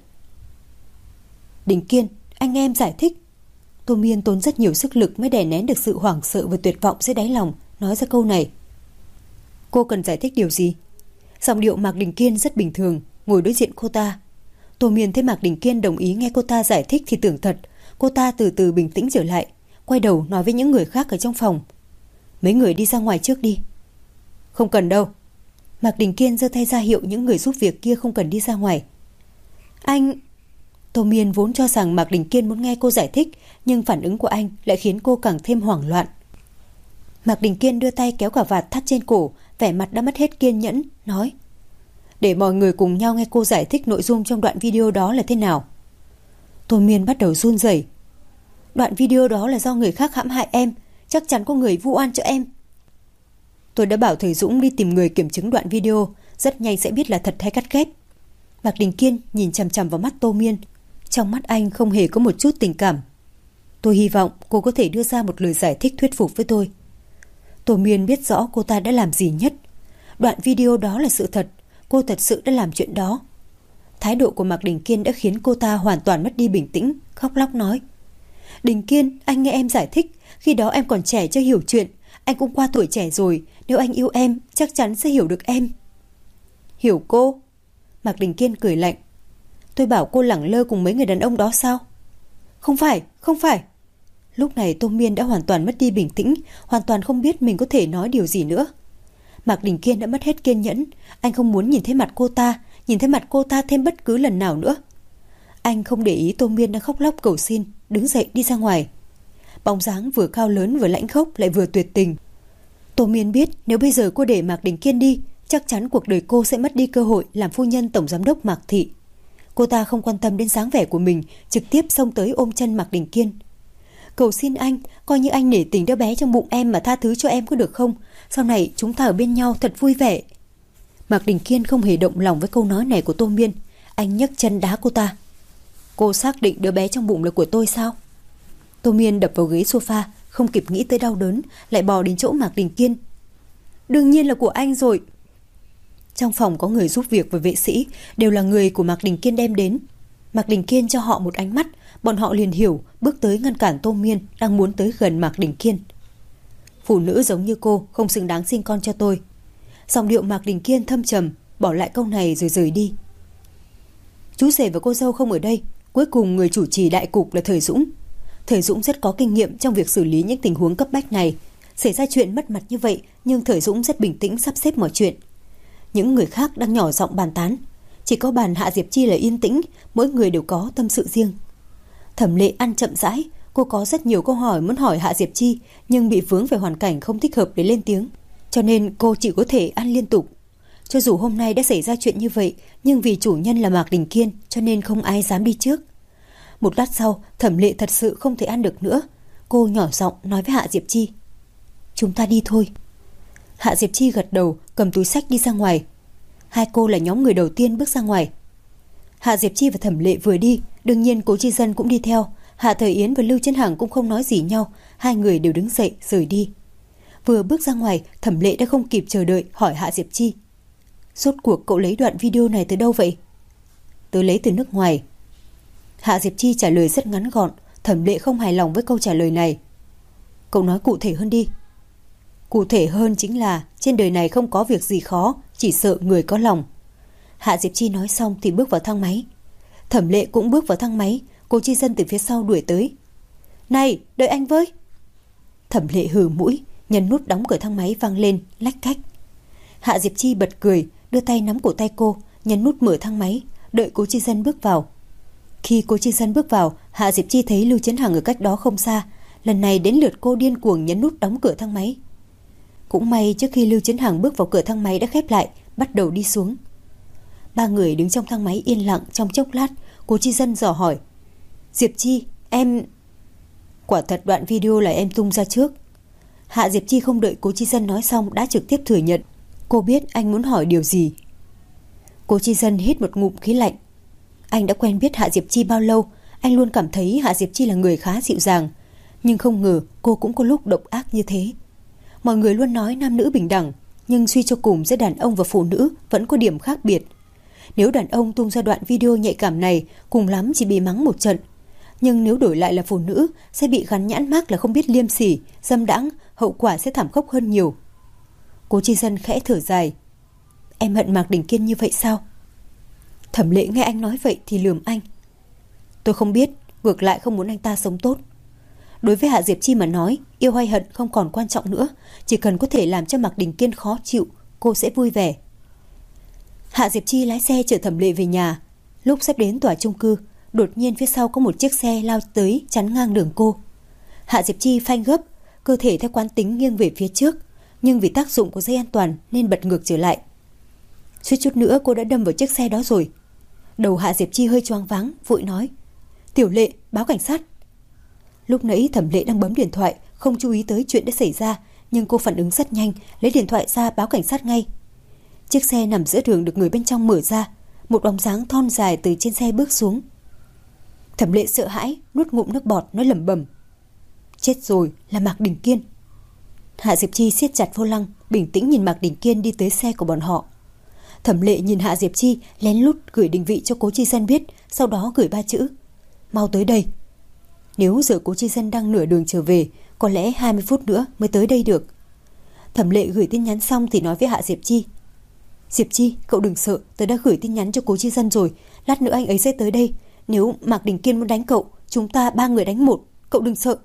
Speaker 1: Đình Kiên, anh nghe em giải thích. Tô Miên tốn rất nhiều sức lực mới đè nén được sự hoảng sợ và tuyệt vọng dưới đáy lòng, nói ra câu này. Cô cần giải thích điều gì? Giọng điệu Mạc Đình Kiên rất bình thường, ngồi đối diện cô ta. Tô Miên thấy Mạc Đình Kiên đồng ý nghe cô ta giải thích thì tưởng thật. Cô ta từ từ bình tĩnh trở lại, quay đầu nói với những người khác ở trong phòng. Mấy người đi ra ngoài trước đi. Không cần đâu. Mạc Đình Kiên giơ tay ra hiệu những người giúp việc kia không cần đi ra ngoài. Anh... Tô Miên vốn cho rằng Mạc Đình Kiên muốn nghe cô giải thích, nhưng phản ứng của anh lại khiến cô càng thêm hoảng loạn. Mạc Đình Kiên đưa tay kéo cà vạt thắt trên cổ, vẻ mặt đã mất hết kiên nhẫn, nói. Để mọi người cùng nhau nghe cô giải thích nội dung trong đoạn video đó là thế nào. Tô Miên bắt đầu run rẩy. Đoạn video đó là do người khác hãm hại em, chắc chắn có người vu oan cho em. Tôi đã bảo thầy Dũng đi tìm người kiểm chứng đoạn video, rất nhanh sẽ biết là thật hay cắt ghép. Mạc Đình Kiên nhìn chằm chằm vào mắt Tô Miên, trong mắt anh không hề có một chút tình cảm. Tôi hy vọng cô có thể đưa ra một lời giải thích thuyết phục với tôi. Tô Miên biết rõ cô ta đã làm gì nhất. Đoạn video đó là sự thật, cô thật sự đã làm chuyện đó. Thái độ của Mạc Đình Kiên đã khiến cô ta hoàn toàn mất đi bình tĩnh, khóc lóc nói. Đình Kiên, anh nghe em giải thích, khi đó em còn trẻ chưa hiểu chuyện, anh cũng qua tuổi trẻ rồi, nếu anh yêu em, chắc chắn sẽ hiểu được em. Hiểu cô? Mạc Đình Kiên cười lạnh. Tôi bảo cô lẳng lơ cùng mấy người đàn ông đó sao? Không phải, không phải. Lúc này Tô Miên đã hoàn toàn mất đi bình tĩnh, hoàn toàn không biết mình có thể nói điều gì nữa. Mạc Đình Kiên đã mất hết kiên nhẫn, anh không muốn nhìn thấy mặt cô ta thêm bất cứ lần nào nữa. Anh không để ý Tô Miên đang khóc lóc cầu xin, đứng dậy đi ra ngoài. Bóng dáng vừa cao lớn vừa lãnh khốc lại vừa tuyệt tình. Tô Miên biết nếu bây giờ cô để Mạc Đình Kiên đi, chắc chắn cuộc đời cô sẽ mất đi cơ hội làm phu nhân tổng giám đốc Mạc Thị. Cô ta không quan tâm đến dáng vẻ của mình, trực tiếp xông tới ôm chân Mạc Đình Kiên. Cầu xin anh, coi như anh nể tình đứa bé trong bụng em mà tha thứ cho em có được không? Sau này chúng ta ở bên nhau thật vui vẻ. Mạc Đình Kiên không hề động lòng với câu nói này của Tô Miên. Anh nhấc chân đá cô ta. Cô xác định đứa bé trong bụng là của tôi sao? Tô Miên đập vào ghế sofa, không kịp nghĩ tới đau đớn, lại bò đến chỗ Mạc Đình Kiên. Đương nhiên là của anh rồi. Trong phòng có người giúp việc và vệ sĩ, đều là người của Mạc Đình Kiên đem đến. Mạc Đình Kiên cho họ một ánh mắt, bọn họ liền hiểu, bước tới ngăn cản Tô Miên đang muốn tới gần Mạc Đình Kiên. Phụ nữ giống như cô không xứng đáng sinh con cho tôi. Giọng điệu Mạc Đình Kiên thâm trầm, bỏ lại câu này rồi rời đi. Chú rể và cô dâu không ở đây, cuối cùng người chủ trì đại cục là Thời Dũng. Thời Dũng rất có kinh nghiệm trong việc xử lý những tình huống cấp bách này. Xảy ra chuyện mất mặt như vậy, nhưng Thời Dũng rất bình tĩnh sắp xếp mọi chuyện. Những người khác đang nhỏ giọng bàn tán, chỉ có bàn Hạ Diệp Chi là yên tĩnh, mỗi người đều có tâm sự riêng. Thẩm Lệ ăn chậm rãi, Cô có rất nhiều câu hỏi muốn hỏi Hạ Diệp Chi, nhưng bị vướng về hoàn cảnh không thích hợp để lên tiếng, cho nên cô chỉ có thể ăn liên tục. Cho dù hôm nay đã xảy ra chuyện như vậy, nhưng vì chủ nhân là Mạc Đình Kiên cho nên không ai dám đi trước. Một lát sau, Thẩm Lệ thật sự không thể ăn được nữa. Cô nhỏ giọng nói với Hạ Diệp Chi: "Chúng ta đi thôi." Hạ Diệp Chi gật đầu, cầm túi xách đi ra ngoài. Hai cô là nhóm người đầu tiên bước ra ngoài. Hạ Diệp Chi và Thẩm Lệ vừa đi, đương nhiên Cố Chi Dân cũng đi theo. Hạ Thời Yến và Lưu Chân Hằng cũng không nói gì nhau, hai người đều đứng dậy rời đi. Vừa bước ra ngoài, Thẩm Lệ đã không kịp chờ đợi hỏi Hạ Diệp Chi: "Rốt cuộc cậu lấy đoạn video này từ đâu vậy?" "Tớ lấy từ nước ngoài." Hạ Diệp Chi trả lời rất ngắn gọn. Thẩm Lệ không hài lòng với câu trả lời này. "Cậu nói cụ thể hơn đi." "Cụ thể hơn chính là trên đời này không có việc gì khó, chỉ sợ người có lòng." Hạ Diệp Chi nói xong thì bước vào thang máy. Thẩm Lệ cũng bước vào thang máy. Cố Chi Dân từ phía sau đuổi tới. "Này, đợi anh với." Thẩm Lệ hừ mũi, nhấn nút đóng cửa thang máy vang lên lách cách. Hạ Diệp Chi bật cười, đưa tay nắm cổ tay cô, nhấn nút mở thang máy, đợi Cố Chi Dân bước vào. Khi Cố Chi Dân bước vào, Hạ Diệp Chi thấy Lưu Chấn Hằng ở cách đó không xa. Lần này đến lượt cô điên cuồng nhấn nút đóng cửa thang máy. Cũng may trước khi Lưu Chấn Hằng bước vào cửa thang máy đã khép lại, bắt đầu đi xuống. Ba người đứng trong thang máy yên lặng trong chốc lát. Cố Chi Dân dò hỏi: "Diệp Chi, em..." "Quả thật đoạn video là em tung ra trước." Hạ Diệp Chi không đợi Cố Chi Dân nói xong đã trực tiếp thừa nhận. Cô biết anh muốn hỏi điều gì. Cố Chi Dân hít một ngụm khí lạnh. Anh đã quen biết Hạ Diệp Chi bao lâu, anh luôn cảm thấy Hạ Diệp Chi là người khá dịu dàng, nhưng không ngờ cô cũng có lúc độc ác như thế. Mọi người luôn nói nam nữ bình đẳng, nhưng suy cho cùng giữa đàn ông và phụ nữ vẫn có điểm khác biệt. Nếu đàn ông tung ra đoạn video nhạy cảm này, cùng lắm chỉ bị mắng một trận. Nhưng nếu đổi lại là phụ nữ, sẽ bị gắn nhãn mác là không biết liêm sỉ, dâm đãng, hậu quả sẽ thảm khốc hơn nhiều. Cố Chi Dân khẽ thở dài. Em hận Mạc Đình Kiên như vậy sao? Thẩm Lệ nghe anh nói vậy thì lườm anh. Tôi không biết, ngược lại không muốn anh ta sống tốt. Đối với Hạ Diệp Chi mà nói, yêu hay hận không còn quan trọng nữa, chỉ cần có thể làm cho Mạc Đình Kiên khó chịu, cô sẽ vui vẻ. Hạ Diệp Chi lái xe chở Thẩm Lệ về nhà. Lúc sắp đến tòa chung cư, đột nhiên phía sau có một chiếc xe lao tới chắn ngang đường cô. Hạ Diệp Chi phanh gấp, cơ thể theo quán tính nghiêng về phía trước, nhưng vì tác dụng của dây an toàn nên bật ngược trở lại. Suýt chút nữa cô đã đâm vào chiếc xe đó rồi. Đầu Hạ Diệp Chi hơi choáng váng, vội nói: Tiểu Lệ, báo cảnh sát. Lúc nãy Thẩm Lệ đang bấm điện thoại, không chú ý tới chuyện đã xảy ra, nhưng cô phản ứng rất nhanh, lấy điện thoại ra báo cảnh sát ngay. Chiếc xe nằm giữa đường được người bên trong mở ra, một bóng dáng thon dài từ trên xe bước xuống. Thẩm Lệ sợ hãi, nuốt ngụm nước bọt, nói lẩm bẩm: Chết rồi, là Mạc Đình Kiên. Hạ Diệp Chi siết chặt vô lăng, bình tĩnh nhìn Mạc Đình Kiên đi tới xe của bọn họ. Thẩm Lệ nhìn Hạ Diệp Chi, lén lút gửi định vị cho Cố Chi Dân biết, sau đó gửi 3 chữ: Mau tới đây. Nếu giờ Cố Chi Dân đang nửa đường trở về, có lẽ 20 phút nữa mới tới đây được. Thẩm Lệ gửi tin nhắn xong thì nói với Hạ Diệp Chi: Diệp Chi, cậu đừng sợ, tớ đã gửi tin nhắn cho Cố Chi Dân rồi, lát nữa anh ấy sẽ tới đây. Nếu Mạc Đình Kiên muốn đánh cậu, chúng ta 3 người đánh 1, cậu đừng sợ.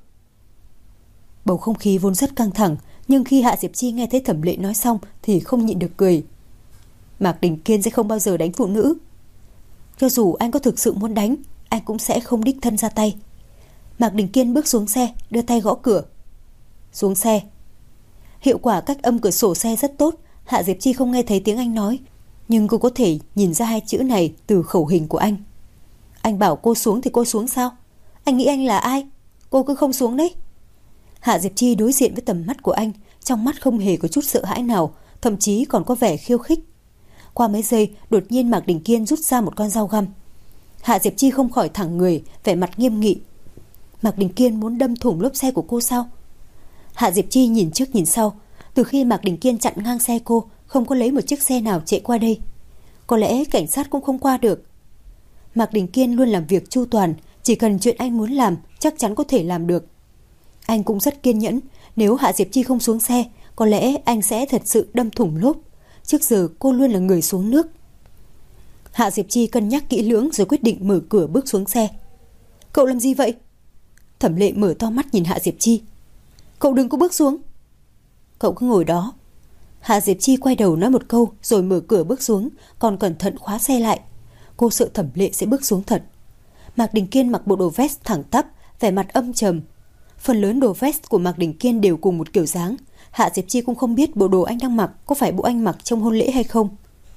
Speaker 1: Bầu không khí vốn rất căng thẳng, nhưng khi Hạ Diệp Chi nghe thấy Thẩm Lệ nói xong thì không nhịn được cười. Mạc Đình Kiên sẽ không bao giờ đánh phụ nữ. Cho dù anh có thực sự muốn đánh, anh cũng sẽ không đích thân ra tay. Mạc Đình Kiên bước xuống xe, đưa tay gõ cửa. Xuống xe. Hiệu quả cách âm cửa sổ xe rất tốt. Hạ Diệp Chi không nghe thấy tiếng anh nói, nhưng cô có thể nhìn ra 2 chữ này từ khẩu hình của anh. Anh bảo cô xuống thì cô xuống sao? Anh nghĩ anh là ai? Cô cứ không xuống đấy. Hạ Diệp Chi đối diện với tầm mắt của anh, trong mắt không hề có chút sợ hãi nào, thậm chí còn có vẻ khiêu khích. Qua mấy giây, đột nhiên Mạc Đình Kiên rút ra một con dao găm. Hạ Diệp Chi không khỏi thẳng người, vẻ mặt nghiêm nghị. Mạc Đình Kiên muốn đâm thủng lốp xe của cô sao? Hạ Diệp Chi nhìn trước nhìn sau. Từ khi Mạc Đình Kiên chặn ngang xe cô, không có lấy một chiếc xe nào chạy qua đây. Có lẽ cảnh sát cũng không qua được. Mạc Đình Kiên luôn làm việc chu toàn, chỉ cần chuyện anh muốn làm chắc chắn có thể làm được. Anh cũng rất kiên nhẫn, nếu Hạ Diệp Chi không xuống xe, có lẽ anh sẽ thật sự đâm thủng lốp. Trước giờ cô luôn là người xuống nước. Hạ Diệp Chi cân nhắc kỹ lưỡng rồi quyết định mở cửa bước xuống xe. Cậu làm gì vậy? Thẩm Lệ mở to mắt nhìn Hạ Diệp Chi. Cậu đừng có bước xuống. Cậu cứ ngồi đó. Hạ Diệp Chi quay đầu nói một câu rồi mở cửa bước xuống, còn cẩn thận khóa xe lại. Cô sợ Thẩm Lệ sẽ bước xuống thật. Mạc Đình Kiên mặc bộ đồ vest thẳng tắp, vẻ mặt âm trầm. Phần lớn đồ vest của Mạc Đình Kiên đều cùng một kiểu dáng. Hạ Diệp Chi cũng không biết bộ đồ anh đang mặc có phải bộ anh mặc trong hôn lễ hay không.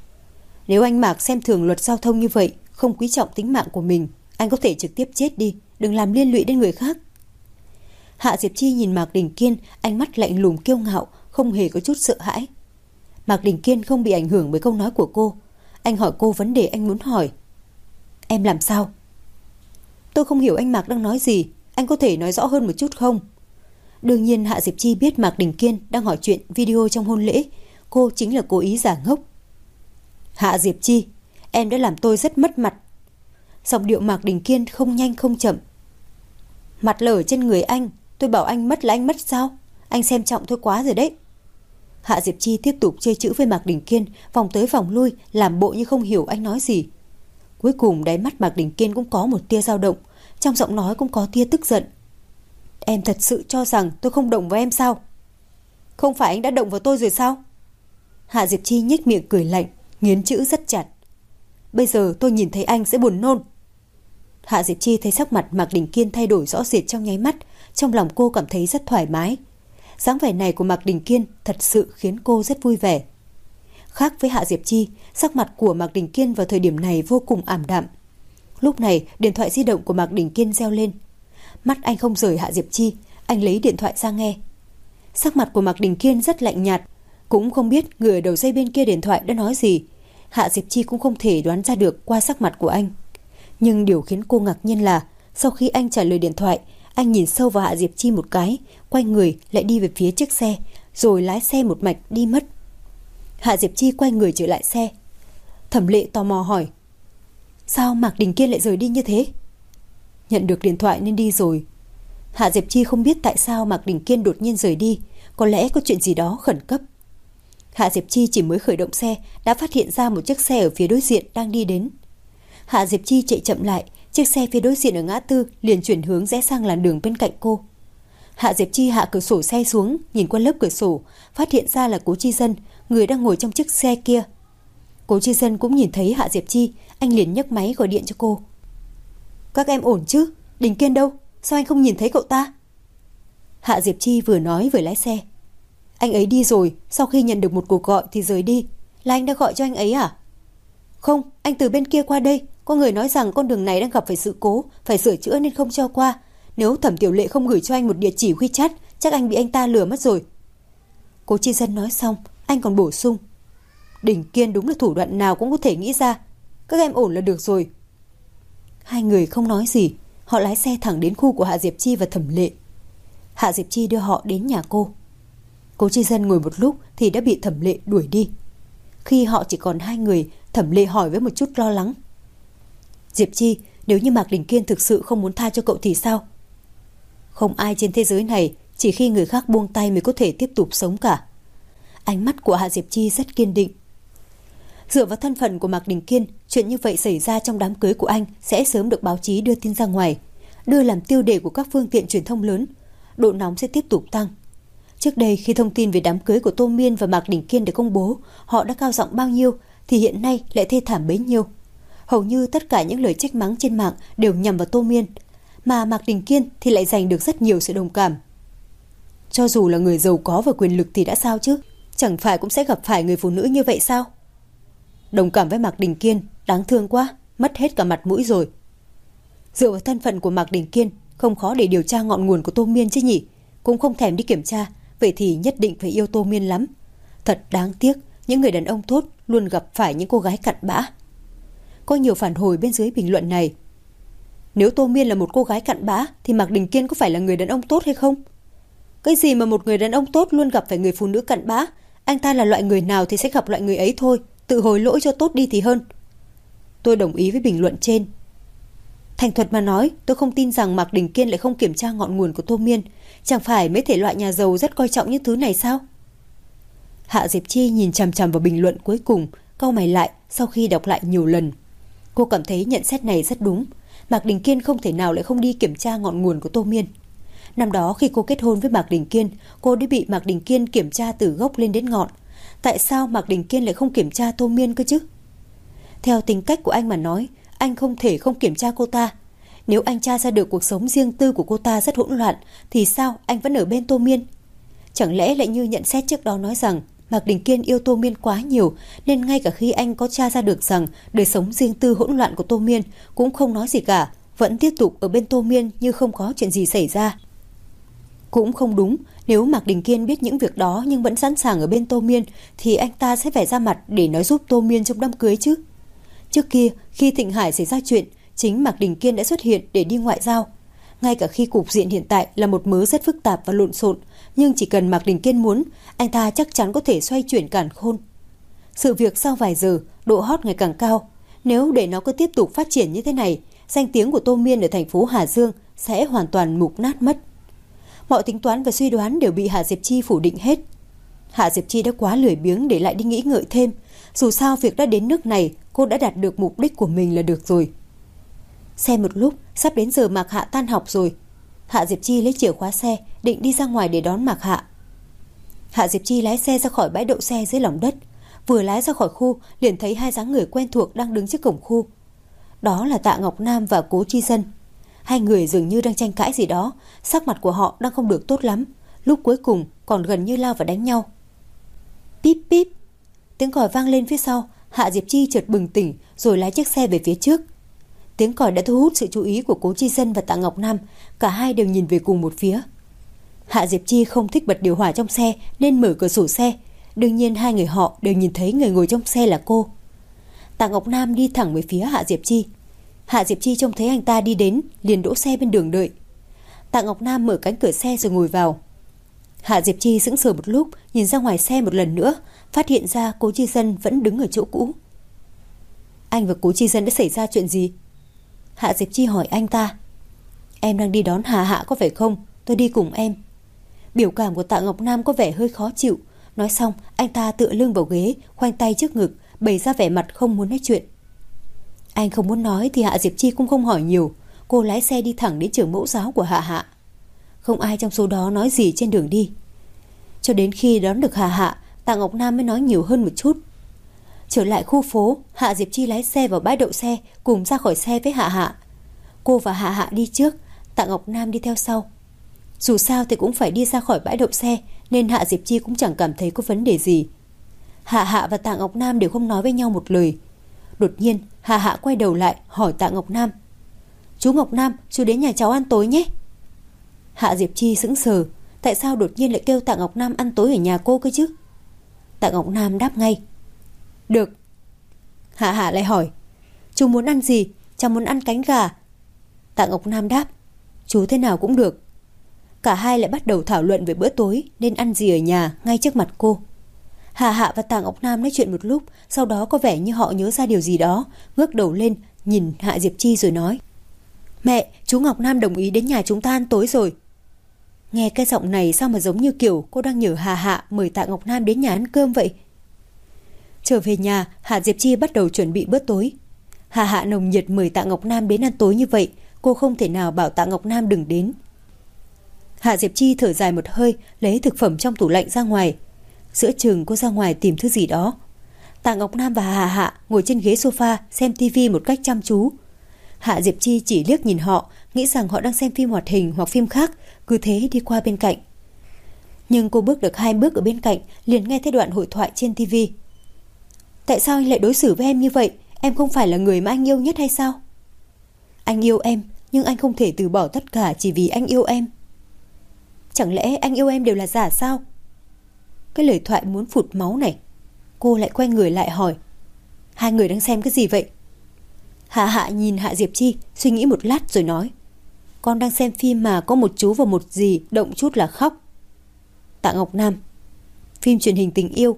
Speaker 1: Nếu anh Mạc xem thường luật giao thông như vậy, không quý trọng tính mạng của mình, anh có thể trực tiếp chết đi, đừng làm liên lụy đến người khác. Hạ Diệp Chi nhìn Mạc Đình Kiên, ánh mắt lạnh lùng kiêu ngạo, không hề có chút sợ hãi. Mạc Đình Kiên không bị ảnh hưởng bởi câu nói của cô. Anh hỏi cô vấn đề anh muốn hỏi. Em làm sao? Tôi không hiểu anh Mạc đang nói gì, anh có thể nói rõ hơn một chút không? Đương nhiên Hạ Diệp Chi biết Mạc Đình Kiên đang hỏi chuyện video trong hôn lễ. Cô chính là cố ý giả ngốc. Hạ Diệp Chi, em đã làm tôi rất mất mặt. Giọng điệu Mạc Đình Kiên không nhanh không chậm. Mặt lở trên người anh, tôi bảo anh mất là anh mất sao? Anh xem trọng tôi quá rồi đấy. Hạ Diệp Chi tiếp tục chơi chữ với Mạc Đình Kiên, vòng tới vòng lui, làm bộ như không hiểu anh nói gì. Cuối cùng đáy mắt Mạc Đình Kiên cũng có một tia dao động, trong giọng nói cũng có tia tức giận. Em thật sự cho rằng tôi không động vào em sao? Không phải anh đã động vào tôi rồi sao? Hạ Diệp Chi nhếch miệng cười lạnh, nghiến chữ rất chặt. Bây giờ tôi nhìn thấy anh sẽ buồn nôn. Hạ Diệp Chi thấy sắc mặt Mạc Đình Kiên thay đổi rõ rệt trong nháy mắt, trong lòng cô cảm thấy rất thoải mái. Dáng vẻ này của Mạc Đình Kiên thật sự khiến cô rất vui vẻ. Khác với Hạ Diệp Chi, sắc mặt của Mạc Đình Kiên vào thời điểm này vô cùng ảm đạm. Lúc này, điện thoại di động của Mạc Đình Kiên reo lên. Mắt anh không rời Hạ Diệp Chi, anh lấy điện thoại ra nghe. Sắc mặt của Mạc Đình Kiên rất lạnh nhạt, cũng không biết người ở đầu dây bên kia điện thoại đã nói gì. Hạ Diệp Chi cũng không thể đoán ra được qua sắc mặt của anh. Nhưng điều khiến cô ngạc nhiên là sau khi anh trả lời điện thoại, anh nhìn sâu vào Hạ Diệp Chi một cái, quay người lại đi về phía chiếc xe, rồi lái xe một mạch đi mất. Hạ Diệp Chi quay người trở lại xe. Thẩm Lệ tò mò hỏi, sao Mạc Đình Kiên lại rời đi như thế? Nhận được điện thoại nên đi rồi. Hạ Diệp Chi không biết tại sao Mạc Đình Kiên đột nhiên rời đi, có lẽ có chuyện gì đó khẩn cấp. Hạ Diệp Chi chỉ mới khởi động xe đã phát hiện ra một chiếc xe ở phía đối diện đang đi đến. Hạ Diệp Chi chạy chậm lại, chiếc xe phía đối diện ở ngã tư liền chuyển hướng rẽ sang làn đường bên cạnh cô. Hạ Diệp Chi hạ cửa sổ xe xuống, nhìn qua lớp cửa sổ, phát hiện ra là Cố Chi Dân, người đang ngồi trong chiếc xe kia. Cố Chi Dân cũng nhìn thấy Hạ Diệp Chi, anh liền nhấc máy gọi điện cho cô. Các em ổn chứ? Đình Kiên đâu? Sao anh không nhìn thấy cậu ta? Hạ Diệp Chi vừa nói vừa lái xe. Anh ấy đi rồi, sau khi nhận được một cuộc gọi thì rời đi. Là anh đã gọi cho anh ấy à? Không, anh từ bên kia qua đây. Có người nói rằng con đường này đang gặp phải sự cố, phải sửa chữa nên không cho qua. Nếu Thẩm Tiểu Lệ không gửi cho anh một địa chỉ WeChat, chắc anh bị anh ta lừa mất rồi. Cố Chi Dân nói xong, anh còn bổ sung. Đình Kiên đúng là thủ đoạn nào cũng có thể nghĩ ra. Các em ổn là được rồi. Hai người không nói gì, họ lái xe thẳng đến khu của Hạ Diệp Chi và Thẩm Lệ. Hạ Diệp Chi đưa họ đến nhà cô. Cố Chi Dân ngồi một lúc thì đã bị Thẩm Lệ đuổi đi. Khi họ chỉ còn hai người, Thẩm Lệ hỏi với một chút lo lắng. Diệp Chi, nếu như Mạc Đình Kiên thực sự không muốn tha cho cậu thì sao? Không ai trên thế giới này chỉ khi người khác buông tay mới có thể tiếp tục sống cả. Ánh mắt của Hạ Diệp Chi rất kiên định. Dựa vào thân phận của Mạc Đình Kiên, chuyện như vậy xảy ra trong đám cưới của anh sẽ sớm được báo chí đưa tin ra ngoài, đưa làm tiêu đề của các phương tiện truyền thông lớn. Độ nóng sẽ tiếp tục tăng. Trước đây khi thông tin về đám cưới của Tô Miên và Mạc Đình Kiên được công bố, họ đã cao giọng bao nhiêu thì hiện nay lại thê thảm bấy nhiêu. Hầu như tất cả những lời trách mắng trên mạng đều nhằm vào Tô Miên, mà Mạc Đình Kiên thì lại giành được rất nhiều sự đồng cảm. Cho dù là người giàu có và quyền lực thì đã sao chứ? Chẳng phải cũng sẽ gặp phải người phụ nữ như vậy sao? Đồng cảm với Mạc Đình Kiên, đáng thương quá, mất hết cả mặt mũi rồi. Dựa vào thân phận của Mạc Đình Kiên, không khó để điều tra ngọn nguồn của Tô Miên chứ nhỉ? Cũng không thèm đi kiểm tra, vậy thì nhất định phải yêu Tô Miên lắm. Thật đáng tiếc, những người đàn ông tốt luôn gặp phải những cô gái cặn bã. Có nhiều phản hồi bên dưới bình luận này. Nếu Tô Miên là một cô gái cặn bã thì Mạc Đình Kiên có phải là người đàn ông tốt hay không? Cái gì mà một người đàn ông tốt luôn gặp phải người phụ nữ cặn bã? Anh ta là loại người nào thì sẽ gặp loại người ấy thôi, tự hối lỗi cho tốt đi thì hơn. Tôi đồng ý với bình luận trên. Thành thật mà nói, tôi không tin rằng Mạc Đình Kiên lại không kiểm tra ngọn nguồn của Tô Miên. Chẳng phải mấy thể loại nhà giàu rất coi trọng những thứ này sao? Hạ Diệp Chi nhìn chằm chằm vào bình luận cuối cùng, cau mày lại sau khi đọc lại nhiều lần. Cô cảm thấy nhận xét này rất đúng. Mạc Đình Kiên không thể nào lại không đi kiểm tra ngọn nguồn của Tô Miên. Năm đó khi cô kết hôn với Mạc Đình Kiên, cô đã bị Mạc Đình Kiên kiểm tra từ gốc lên đến ngọn. Tại sao Mạc Đình Kiên lại không kiểm tra Tô Miên cơ chứ? Theo tính cách của anh mà nói, anh không thể không kiểm tra cô ta. Nếu anh tra ra được cuộc sống riêng tư của cô ta rất hỗn loạn thì sao anh vẫn ở bên Tô Miên? Chẳng lẽ lại như nhận xét trước đó nói rằng Mạc Đình Kiên yêu Tô Miên quá nhiều, nên ngay cả khi anh có tra ra được rằng đời sống riêng tư hỗn loạn của Tô Miên cũng không nói gì cả, vẫn tiếp tục ở bên Tô Miên như không có chuyện gì xảy ra? Cũng không đúng, nếu Mạc Đình Kiên biết những việc đó nhưng vẫn sẵn sàng ở bên Tô Miên thì anh ta sẽ phải ra mặt để nói giúp Tô Miên trong đám cưới chứ. Trước kia, khi Thịnh Hải xảy ra chuyện, chính Mạc Đình Kiên đã xuất hiện để đi ngoại giao. Ngay cả khi cục diện hiện tại là một mớ rất phức tạp và lộn xộn, nhưng chỉ cần Mạc Đình Kiên muốn, anh ta chắc chắn có thể xoay chuyển càn khôn. Sự việc sau vài giờ, độ hot ngày càng cao. Nếu để nó cứ tiếp tục phát triển như thế này, danh tiếng của Tô Miên ở thành phố Hà Dương sẽ hoàn toàn mục nát mất. Mọi tính toán và suy đoán đều bị Hạ Diệp Chi phủ định hết. Hạ Diệp Chi đã quá lười biếng để lại đi nghĩ ngợi thêm. Dù sao việc đã đến nước này, cô đã đạt được mục đích của mình là được rồi. Xem một lúc, sắp đến giờ Mạc Hạ tan học rồi. Hạ Diệp Chi lấy chìa khóa xe, định đi ra ngoài để đón Mạc Hạ. Hạ Diệp Chi lái xe ra khỏi bãi đậu xe dưới lòng đất. Vừa lái ra khỏi khu, liền thấy hai dáng người quen thuộc đang đứng trước cổng khu. Đó là Tạ Ngọc Nam và Cố Chi Dân. Hai người dường như đang tranh cãi gì đó, sắc mặt của họ đang không được tốt lắm, lúc cuối cùng còn gần như lao vào đánh nhau. Píp píp, tiếng còi vang lên phía sau. Hạ Diệp Chi chợt bừng tỉnh rồi lái chiếc xe về phía trước. Tiếng còi đã thu hút sự chú ý của Cố Chi Dân và Tạ Ngọc Nam, cả hai đều nhìn về cùng một phía. Hạ Diệp Chi không thích bật điều hòa trong xe nên mở cửa sổ xe. Đương nhiên hai người họ đều nhìn thấy người ngồi trong xe là cô. Tạ Ngọc Nam đi thẳng về phía Hạ Diệp Chi. Hạ Diệp Chi trông thấy anh ta đi đến, liền đỗ xe bên đường đợi. Tạ Ngọc Nam mở cánh cửa xe rồi ngồi vào. Hạ Diệp Chi sững sờ một lúc, nhìn ra ngoài xe một lần nữa, phát hiện ra Cố Chi Dân vẫn đứng ở chỗ cũ. Anh và Cố Chi Dân đã xảy ra chuyện gì? Hạ Diệp Chi hỏi anh ta. Em đang đi đón Hà Hạ có phải không? Tôi đi cùng em. Biểu cảm của Tạ Ngọc Nam có vẻ hơi khó chịu. Nói xong, anh ta tựa lưng vào ghế, khoanh tay trước ngực, bày ra vẻ mặt không muốn nói chuyện. Anh không muốn nói thì Hạ Diệp Chi cũng không hỏi nhiều. Cô lái xe đi thẳng đến trường mẫu giáo của Hà Hạ. Không ai trong số đó nói gì trên đường đi. Cho đến khi đón được Hà Hạ, Tạ Ngọc Nam mới nói nhiều hơn một chút. Trở lại khu phố, Hạ Diệp Chi lái xe vào bãi đậu xe, cùng ra khỏi xe với Hạ Hạ. Cô và Hạ Hạ đi trước, Tạ Ngọc Nam đi theo sau. Dù sao thì cũng phải đi ra khỏi bãi đậu xe, nên Hạ Diệp Chi cũng chẳng cảm thấy có vấn đề gì. Hạ Hạ và Tạ Ngọc Nam đều không nói với nhau một lời. Đột nhiên, Hạ Hạ quay đầu lại hỏi Tạ Ngọc Nam. Chú Ngọc Nam, chú đến nhà cháu ăn tối nhé. Hạ Diệp Chi sững sờ, tại sao đột nhiên lại kêu Tạ Ngọc Nam ăn tối ở nhà cô cơ chứ? Tạ Ngọc Nam đáp ngay. Được. Hạ Hạ lại hỏi, chú muốn ăn gì? Cháu muốn ăn cánh gà. Tạ Ngọc Nam đáp, chú thế nào cũng được. Cả hai lại bắt đầu thảo luận về bữa tối nên ăn gì ở nhà ngay trước mặt cô. Hạ Hạ và Tạ Ngọc Nam nói chuyện một lúc, sau đó có vẻ như họ nhớ ra điều gì đó, ngước đầu lên nhìn Hạ Diệp Chi rồi nói. Mẹ, chú Ngọc Nam đồng ý đến nhà chúng ta ăn tối rồi. Nghe cái giọng này sao mà giống như kiểu cô đang nhờ Hạ Hạ mời Tạ Ngọc Nam đến nhà ăn cơm vậy. Trở về nhà, Hạ Diệp Chi bắt đầu chuẩn bị bữa tối. Hạ Hạ nồng nhiệt mời Tạ Ngọc Nam đến ăn tối như vậy, cô không thể nào bảo Tạ Ngọc Nam đừng đến. Hạ Diệp Chi thở dài một hơi, lấy thực phẩm trong tủ lạnh ra ngoài. Giữa chừng cô ra ngoài tìm thứ gì đó. Tạ Ngọc Nam và Hạ Hạ ngồi trên ghế sofa xem tivi một cách chăm chú. Hạ Diệp Chi chỉ liếc nhìn họ, nghĩ rằng họ đang xem phim hoạt hình hoặc phim khác, cứ thế đi qua bên cạnh. Nhưng cô bước được 2 bước ở bên cạnh, liền nghe thấy đoạn hội thoại trên tivi. Tại sao anh lại đối xử với em như vậy? Em không phải là người mà anh yêu nhất hay sao? Anh yêu em, nhưng anh không thể từ bỏ tất cả chỉ vì anh yêu em. Chẳng lẽ anh yêu em đều là giả sao? Cái lời thoại muốn phụt máu này. Cô lại quay người lại hỏi, hai người đang xem cái gì vậy? Hạ Hạ nhìn Hạ Diệp Chi, suy nghĩ một lát rồi nói, con đang xem phim mà có một chú và một dì động chút là khóc. Tạ Ngọc Nam, phim truyền hình tình yêu.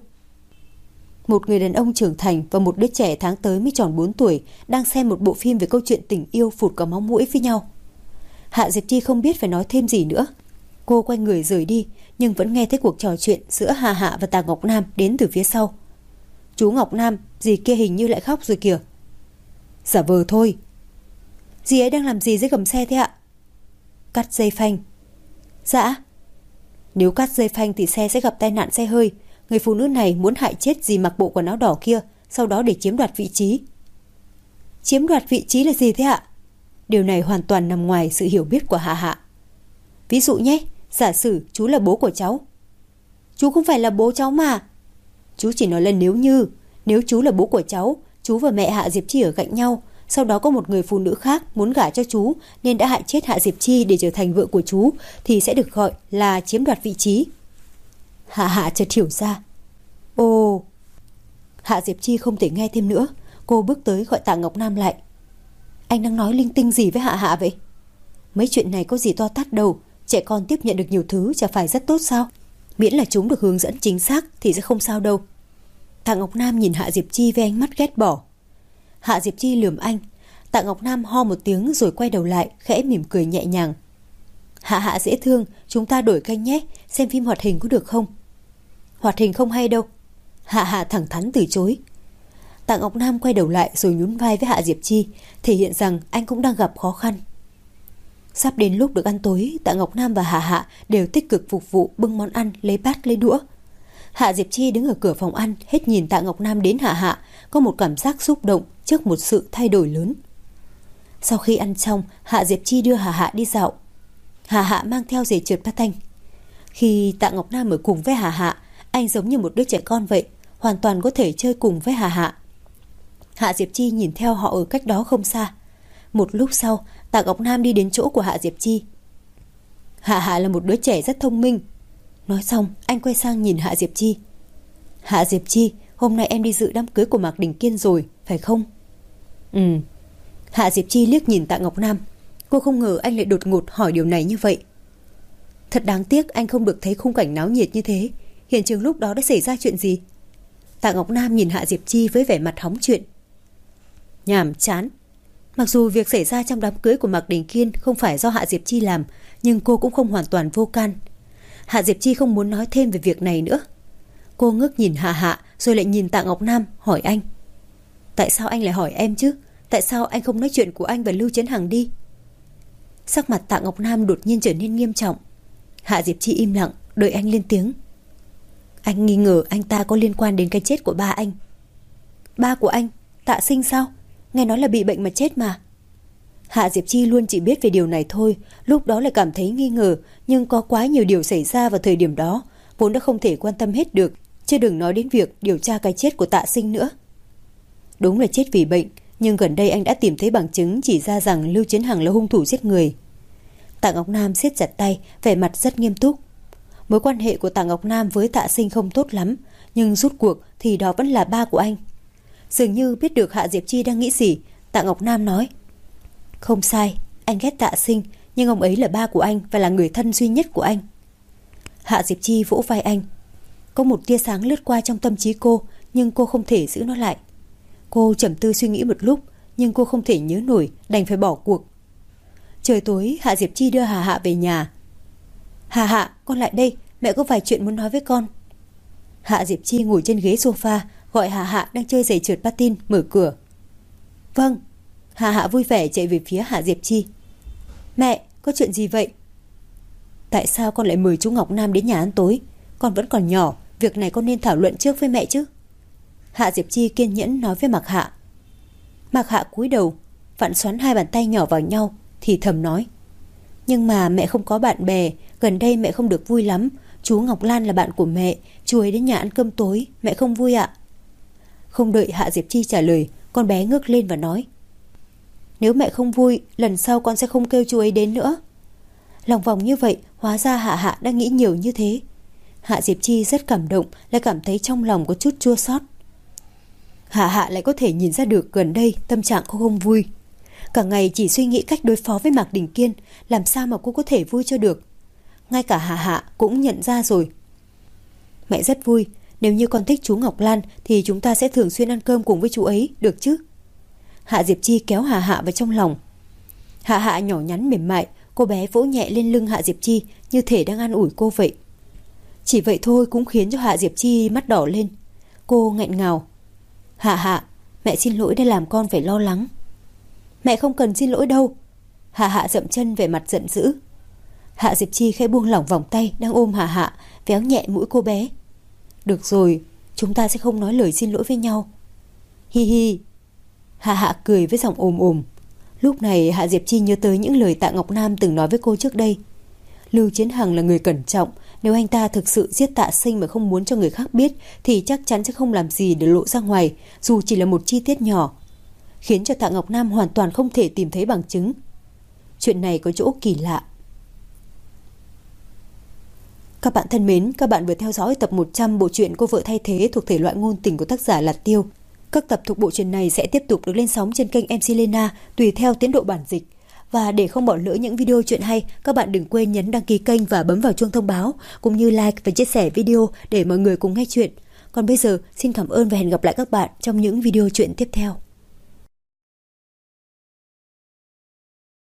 Speaker 1: Một người đàn ông trưởng thành và một đứa trẻ tháng tới mới tròn 4 tuổi đang xem một bộ phim về câu chuyện tình yêu phụt cả máu mũi với nhau. Hạ Diệp Chi không biết phải nói thêm gì nữa. Cô quay người rời đi, nhưng vẫn nghe thấy cuộc trò chuyện giữa Hạ Hạ và Tạ Ngọc Nam đến từ phía sau. Chú Ngọc Nam, dì kia hình như lại khóc rồi kìa. Giả vờ thôi. Dì ấy đang làm gì dưới gầm xe thế ạ? Cắt dây phanh. Dạ. Nếu cắt dây phanh thì xe sẽ gặp tai nạn xe hơi. Người phụ nữ này muốn hại chết dì mặc bộ quần áo đỏ kia, sau đó để chiếm đoạt vị trí. Chiếm đoạt vị trí là gì thế ạ? điều này hoàn toàn nằm ngoài sự hiểu biết của Hạ Hạ. Ví dụ nhé, giả sử chú là bố của cháu. Chú không phải là bố cháu mà. Chú chỉ nói là nếu chú là bố của cháu, chú và mẹ Hạ Diệp Chi ở cạnh nhau, sau đó có một người phụ nữ khác muốn gả cho chú nên đã hại chết Hạ Diệp Chi để trở thành vợ của chú, thì sẽ được gọi là chiếm đoạt vị trí. Hạ Hạ chợt hiểu ra. Ồ. Hạ Diệp Chi không thể nghe thêm nữa. Cô bước tới gọi Tạ Ngọc Nam lại. Anh đang nói linh tinh gì với Hạ Hạ vậy? Mấy chuyện này có gì to tát đâu. Trẻ con tiếp nhận được nhiều thứ chả phải rất tốt sao? Miễn là chúng được hướng dẫn chính xác thì sẽ không sao đâu. Tạ Ngọc Nam nhìn Hạ Diệp Chi với ánh mắt ghét bỏ. Hạ Diệp Chi lườm anh. Tạ Ngọc Nam ho một tiếng rồi quay đầu lại, khẽ mỉm cười nhẹ nhàng. Hạ Hạ dễ thương, chúng ta đổi kênh nhé, xem phim hoạt hình có được không? Hoạt hình không hay đâu. Hạ Hạ thẳng thắn từ chối. Tạ Ngọc Nam quay đầu lại rồi nhún vai với Hạ Diệp Chi, thể hiện rằng anh cũng đang gặp khó khăn. Sắp đến lúc được ăn tối, Tạ Ngọc Nam và Hạ Hạ đều tích cực phục vụ bưng món ăn, lấy bát lấy đũa. Hạ Diệp Chi đứng ở cửa phòng ăn, hết nhìn Tạ Ngọc Nam đến Hạ Hạ, có một cảm giác xúc động trước một sự thay đổi lớn. Sau khi ăn xong, Hạ Diệp Chi đưa Hạ Hạ đi dạo. Hạ Hạ mang theo giày trượt patin. Khi Tạ Ngọc Nam ở cùng với Hạ Hạ, anh giống như một đứa trẻ con vậy, hoàn toàn có thể chơi cùng với Hạ Hạ. Hạ Diệp Chi nhìn theo họ ở cách đó không xa. Một lúc sau, Tạ Ngọc Nam đi đến chỗ của Hạ Diệp Chi. Hạ Hạ là một đứa trẻ rất thông minh. Nói xong, anh quay sang nhìn Hạ Diệp Chi. Hạ Diệp Chi, hôm nay em đi dự đám cưới của Mạc Đình Kiên rồi, phải không? Ừ. Hạ Diệp Chi liếc nhìn Tạ Ngọc Nam. Cô không ngờ anh lại đột ngột hỏi điều này như vậy. Thật đáng tiếc anh không được thấy khung cảnh náo nhiệt như thế. Hiện trường lúc đó đã xảy ra chuyện gì? Tạ Ngọc Nam nhìn Hạ Diệp Chi với vẻ mặt hóng chuyện. Nhàm chán. Mặc dù việc xảy ra trong đám cưới của Mạc Đình Kiên không phải do Hạ Diệp Chi làm, nhưng cô cũng không hoàn toàn vô can. Hạ Diệp Chi không muốn nói thêm về việc này nữa. Cô ngước nhìn Hạ Hạ rồi lại nhìn Tạ Ngọc Nam hỏi anh. Tại sao anh lại hỏi em chứ? Tại sao anh không nói chuyện của anh và Lưu Chấn Hằng đi? Sắc mặt Tạ Ngọc Nam đột nhiên trở nên nghiêm trọng. Hạ Diệp Chi im lặng đợi anh lên tiếng. Anh nghi ngờ anh ta có liên quan đến cái chết của ba anh. Ba của anh? Tạ Sinh sao? Nghe nói là bị bệnh mà chết mà. Hạ Diệp Chi luôn chỉ biết về điều này thôi, lúc đó lại cảm thấy nghi ngờ, nhưng có quá nhiều điều xảy ra vào thời điểm đó, vốn đã không thể quan tâm hết được, chứ đừng nói đến việc điều tra cái chết của Tạ Sinh nữa. Đúng là chết vì bệnh, nhưng gần đây anh đã tìm thấy bằng chứng chỉ ra rằng Lưu Chấn Hằng là hung thủ giết người. Tạ Ngọc Nam siết chặt tay, vẻ mặt rất nghiêm túc. Mối quan hệ của Tạ Ngọc Nam với Tạ Sinh không tốt lắm, nhưng rút cuộc thì đó vẫn là ba của anh. Dường như biết được Hạ Diệp Chi đang nghĩ gì, Tạ Ngọc Nam nói. Không sai, anh ghét Tạ Sinh, nhưng ông ấy là ba của anh và là người thân duy nhất của anh. Hạ Diệp Chi vỗ vai anh. Có một tia sáng lướt qua trong tâm trí cô, nhưng cô không thể giữ nó lại. Cô trầm tư suy nghĩ một lúc, nhưng cô không thể nhớ nổi, đành phải bỏ cuộc. Trời tối, Hạ Diệp Chi đưa Hạ Hạ về nhà. Hạ Hạ, con lại đây, mẹ có vài chuyện muốn nói với con. Hạ Diệp Chi ngồi trên ghế sofa, gọi Hạ Hạ đang chơi giày trượt patin, mở cửa. Vâng. Hạ Hạ vui vẻ chạy về phía Hạ Diệp Chi. Mẹ, có chuyện gì vậy? Tại sao con lại mời chú Ngọc Nam đến nhà ăn tối? Con vẫn còn nhỏ, việc này con nên thảo luận trước với mẹ chứ. Hạ Diệp Chi kiên nhẫn nói với Mạc Hạ. Mạc Hạ cúi đầu, vặn xoắn hai bàn tay nhỏ vào nhau, thì thầm nói. Nhưng mà mẹ không có bạn bè, gần đây mẹ không được vui lắm. Chú Ngọc Lan là bạn của mẹ, chú ấy đến nhà ăn cơm tối, mẹ không vui ạ. Không đợi Hạ Diệp Chi trả lời, con bé ngước lên và nói. Nếu mẹ không vui, lần sau con sẽ không kêu chú ấy đến nữa. Lòng vòng như vậy, hóa ra Hạ Hạ đang nghĩ nhiều như thế. Hạ Diệp Chi rất cảm động, lại cảm thấy trong lòng có chút chua xót. Hạ Hạ lại có thể nhìn ra được gần đây tâm trạng cô không vui. Cả ngày chỉ suy nghĩ cách đối phó với Mạc Đình Kiên, làm sao mà cô có thể vui cho được. Ngay cả Hạ Hạ cũng nhận ra rồi. Mẹ rất vui, nếu như con thích chú Ngọc Lan thì chúng ta sẽ thường xuyên ăn cơm cùng với chú ấy, được chứ? Hạ Diệp Chi kéo Hạ Hạ vào trong lòng. Hạ Hạ nhỏ nhắn mềm mại, cô bé vỗ nhẹ lên lưng Hạ Diệp Chi như thể đang an ủi cô vậy. Chỉ vậy thôi cũng khiến cho Hạ Diệp Chi mắt đỏ lên. Cô nghẹn ngào. Hạ Hạ, mẹ xin lỗi đã làm con phải lo lắng. Mẹ không cần xin lỗi đâu. Hạ Hạ dậm chân vẻ mặt giận dữ. Hạ Diệp Chi khẽ buông lỏng vòng tay đang ôm Hạ Hạ, véo nhẹ mũi cô bé. Được rồi, chúng ta sẽ không nói lời xin lỗi với nhau. Hi hi. Hạ Hạ cười với giọng ồm ồm. Lúc này Hạ Diệp Chi nhớ tới những lời Tạ Ngọc Nam từng nói với cô trước đây. Lưu Chiến Hằng là người cẩn trọng, nếu anh ta thực sự giết Tạ Sinh mà không muốn cho người khác biết thì chắc chắn sẽ không làm gì để lộ ra ngoài, dù chỉ là một chi tiết nhỏ, khiến cho Tạ Ngọc Nam hoàn toàn không thể tìm thấy bằng chứng. Chuyện này có chỗ kỳ lạ. Các bạn thân mến, các bạn vừa theo dõi tập 100 bộ truyện Cô vợ thay thế thuộc thể loại ngôn tình của tác giả Lạt Tiêu. Các tập thuộc bộ truyện này sẽ tiếp tục được lên sóng trên kênh MC Lena tùy theo tiến độ bản dịch. Và để không bỏ lỡ những video truyện hay, các bạn đừng quên nhấn đăng ký kênh và bấm vào chuông thông báo, cũng như like và chia sẻ video để mọi người cùng nghe chuyện. Còn bây giờ, xin cảm ơn và hẹn gặp lại các bạn trong những video truyện tiếp theo.